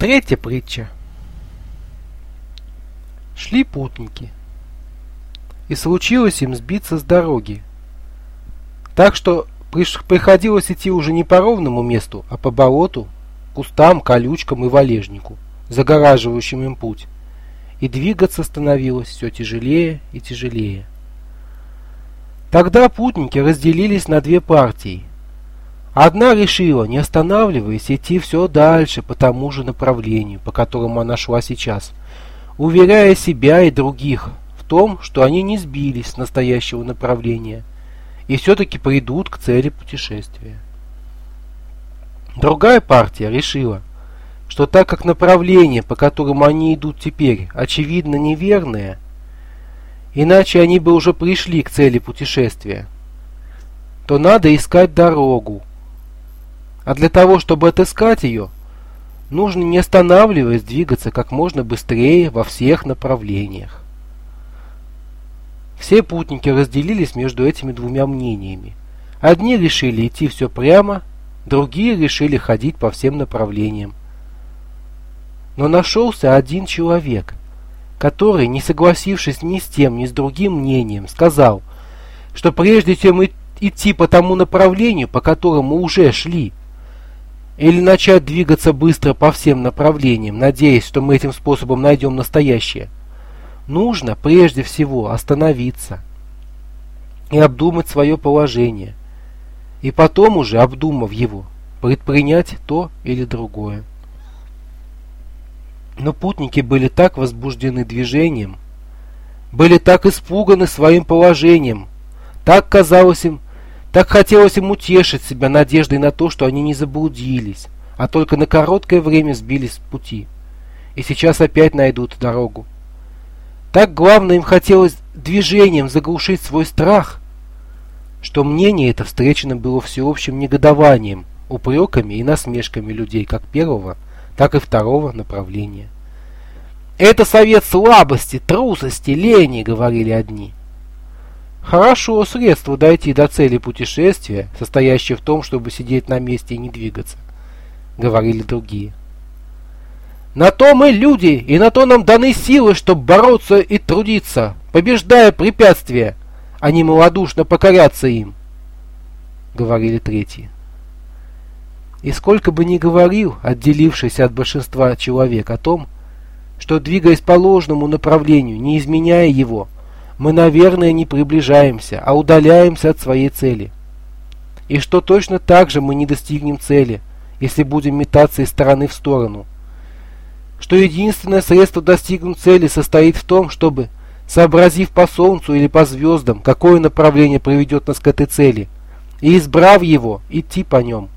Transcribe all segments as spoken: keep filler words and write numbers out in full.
Третья притча. Шли путники, и случилось им сбиться с дороги, так что приходилось идти уже не по ровному месту, а по болоту, кустам, колючкам и валежнику, загораживающим им путь, и двигаться становилось все тяжелее и тяжелее. Тогда путники разделились на две партии. Одна решила, не останавливаясь, идти все дальше по тому же направлению, по которому она шла сейчас, уверяя себя и других в том, что они не сбились с настоящего направления и все-таки придут к цели путешествия. Другая партия решила, что так как направление, по которому они идут теперь, очевидно неверное, иначе они бы уже пришли к цели путешествия, то надо искать дорогу. А для того, чтобы отыскать ее, нужно, не останавливаясь, двигаться как можно быстрее во всех направлениях. Все путники разделились между этими двумя мнениями. Одни решили идти все прямо, другие решили ходить по всем направлениям. Но нашелся один человек, который, не согласившись ни с тем, ни с другим мнением, сказал, что прежде чем идти по тому направлению, по которому уже шли, или начать двигаться быстро по всем направлениям, надеясь, что мы этим способом найдем настоящее, нужно прежде всего остановиться и обдумать свое положение, и потом уже, обдумав его, предпринять то или другое. Но путники были так возбуждены движением, были так испуганы своим положением, так казалось им, так хотелось им утешить себя надеждой на то, что они не заблудились, а только на короткое время сбились с пути, и сейчас опять найдут дорогу. Так главное им хотелось движением заглушить свой страх, что мнение это встречено было всеобщим негодованием, упреками и насмешками людей как первого, так и второго направления. «Это совет слабости, трусости, лени», — говорили одни. «Хорошо средство дойти до цели путешествия, состоящее в том, чтобы сидеть на месте и не двигаться», — говорили другие. «На то мы люди, и на то нам даны силы, чтобы бороться и трудиться, побеждая препятствия, а не малодушно покоряться им», — говорили третьи. И сколько бы ни говорил отделившийся от большинства человек о том, что, двигаясь по ложному направлению, не изменяя его, мы, наверное, не приближаемся, а удаляемся от своей цели. И что точно так же мы не достигнем цели, если будем метаться из стороны в сторону. Что единственное средство достигнуть цели состоит в том, чтобы, сообразив по солнцу или по звездам, какое направление приведет нас к этой цели, и избрав его, идти по нем.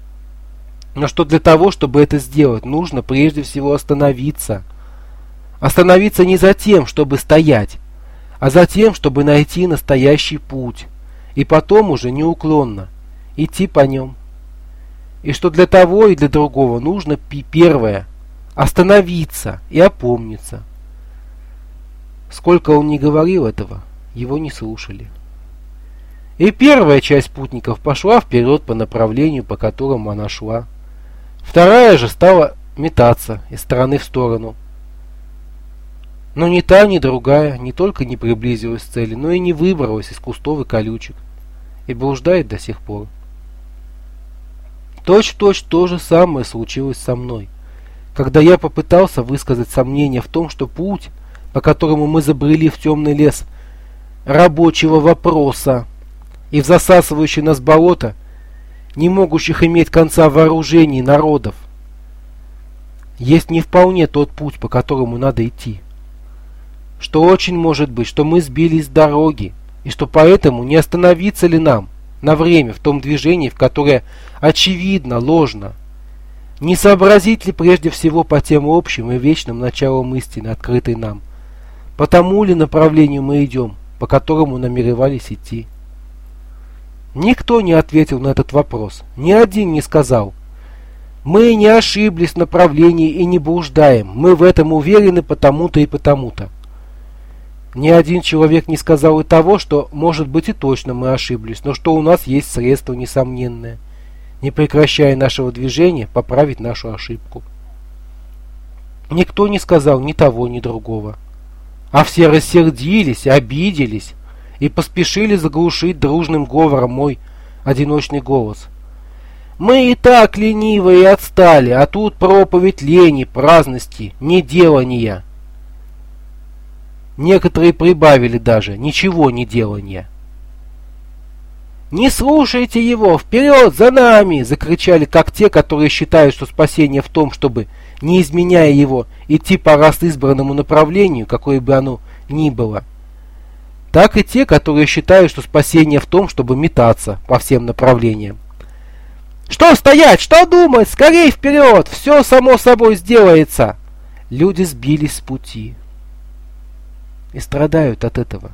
Но что для того, чтобы это сделать, нужно прежде всего остановиться. Остановиться не за тем, чтобы стоять, а за тем, чтобы найти настоящий путь, и потом уже неуклонно идти по нем. И что для того и для другого нужно первое – остановиться и опомниться. Сколько он ни говорил этого, его не слушали. И первая часть путников пошла вперед по направлению, по которому она шла. Вторая же стала метаться из стороны в сторону. Но ни та, ни другая не только не приблизилась к цели, но и не выбралась из кустов и колючек, и блуждает до сих пор. Точь-в-точь то же самое случилось со мной, когда я попытался высказать сомнение в том, что путь, по которому мы забрели в темный лес рабочего вопроса и в засасывающее нас болото, не могущих иметь конца вооружений народов, есть не вполне тот путь, по которому надо идти. Что очень может быть, что мы сбились с дороги, и что поэтому не остановиться ли нам на время в том движении, в которое очевидно ложно, не сообразить ли прежде всего по тем общим и вечным началам истины, открытой нам, по тому ли направлению мы идем, по которому намеревались идти. Никто не ответил на этот вопрос, ни один не сказал: «Мы не ошиблись в направлении и не блуждаем, мы в этом уверены потому-то и потому-то». Ни один человек не сказал и того, что, может быть, и точно мы ошиблись, но что у нас есть средство несомненное, не прекращая нашего движения, поправить нашу ошибку. Никто не сказал ни того, ни другого. А все рассердились, обиделись и поспешили заглушить дружным говором мой одиночный голос. Мы и так ленивы и отстали, а тут проповедь лени, праздности, неделания. Некоторые прибавили даже ничего не делания. «Не слушайте его! Вперед, за нами!» — закричали как те, которые считают, что спасение в том, чтобы, не изменяя его, идти по раз избранному направлению, какое бы оно ни было, так и те, которые считают, что спасение в том, чтобы метаться по всем направлениям. «Что стоять? Что думать? Скорей вперед! Все само собой сделается!» Люди сбились с пути и страдают от этого.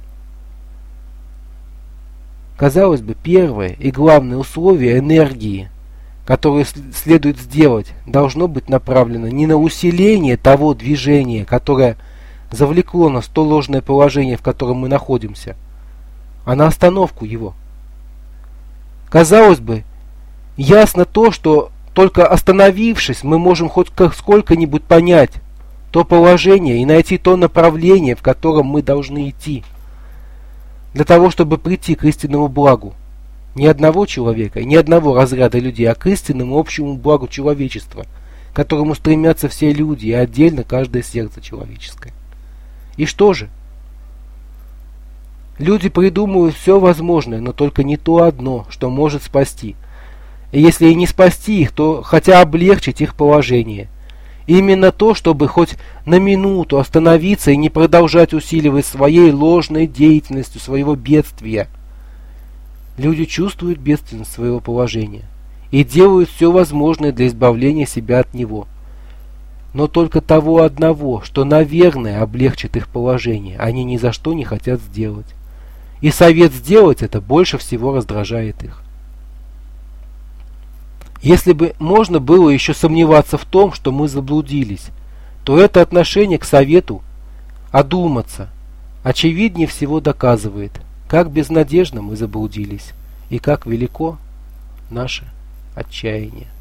Казалось бы, первое и главное условие энергии, которое следует сделать, должно быть направлено не на усиление того движения, которое завлекло нас в то ложное положение, в котором мы находимся, а на остановку его. Казалось бы, ясно то, что только остановившись, мы можем хоть сколько-нибудь понять то положение и найти то направление, в котором мы должны идти, для того, чтобы прийти к истинному благу. Не одного человека, не одного разряда людей, а к истинному общему благу человечества, к которому стремятся все люди и отдельно каждое сердце человеческое. И что же? Люди придумывают все возможное, но только не то одно, что может спасти. И если и не спасти их, то хотя облегчить их положение. Именно то, чтобы хоть на минуту остановиться и не продолжать усиливать своей ложной деятельностью своего бедствия. Люди чувствуют бедственность своего положения и делают все возможное для избавления себя от него. Но только того одного, что, наверное, облегчит их положение, они ни за что не хотят сделать. И совет сделать это больше всего раздражает их. Если бы можно было еще сомневаться в том, что мы заблудились, то это отношение к совету одуматься очевиднее всего доказывает, как безнадежно мы заблудились и как велико наше отчаяние.